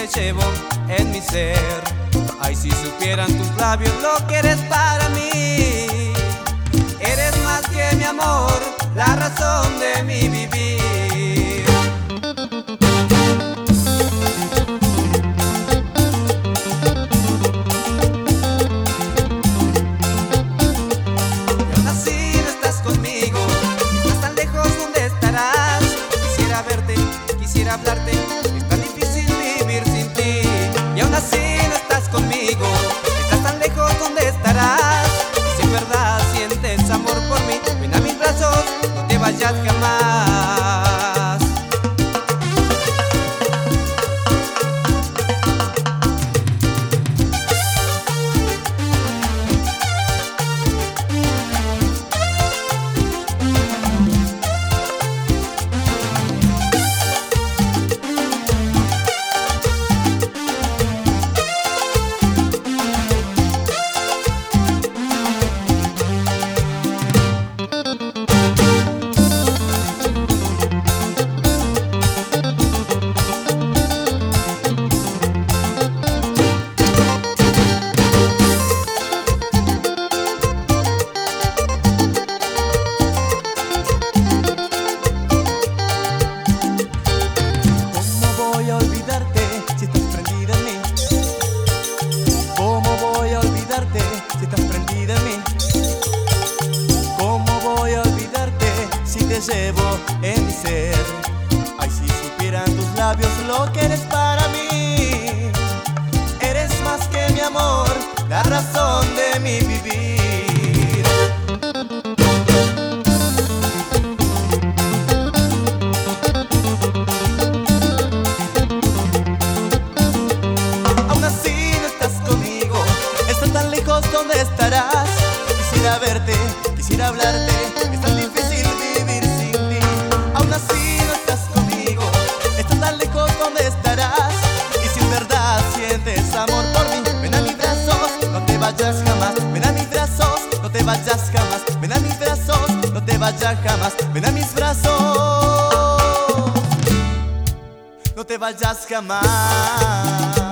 te llevo en mi ser. Ay, si supieran tus labios lo que eres para mí. Eres más que mi amor, la razón de mi vivir. Y aún así no estás conmigo, estás tan lejos, ¿dónde estarás? Quisiera verte, quisiera hablarte, es tan difícil vivir sin ti. Y aún así no estás conmigo, estás tan lejos, ¿dónde estarás? Y si en verdad sientes amor por mí, ven a mis brazos, no te vayas jamás. Te llevo en mi ser. Ay, si supieran tus labios lo que eres para mí. Eres más que mi amor, la razón de mi vivir. Aún así no estás conmigo, estás tan lejos, ¿dónde estarás? Quisiera verte, quisiera hablarte, es tan difícil vivir sin ti. Aún así no estás conmigo, estás tan lejos, ¿dónde estarás? Y si en verdad sientes amor por mí, ven a mis brazos, no te vayas jamás. Ven a mis brazos, no te vayas jamás. Ven a mis brazos, no te vayas jamás. Ven a mis brazos, no te vayas jamás.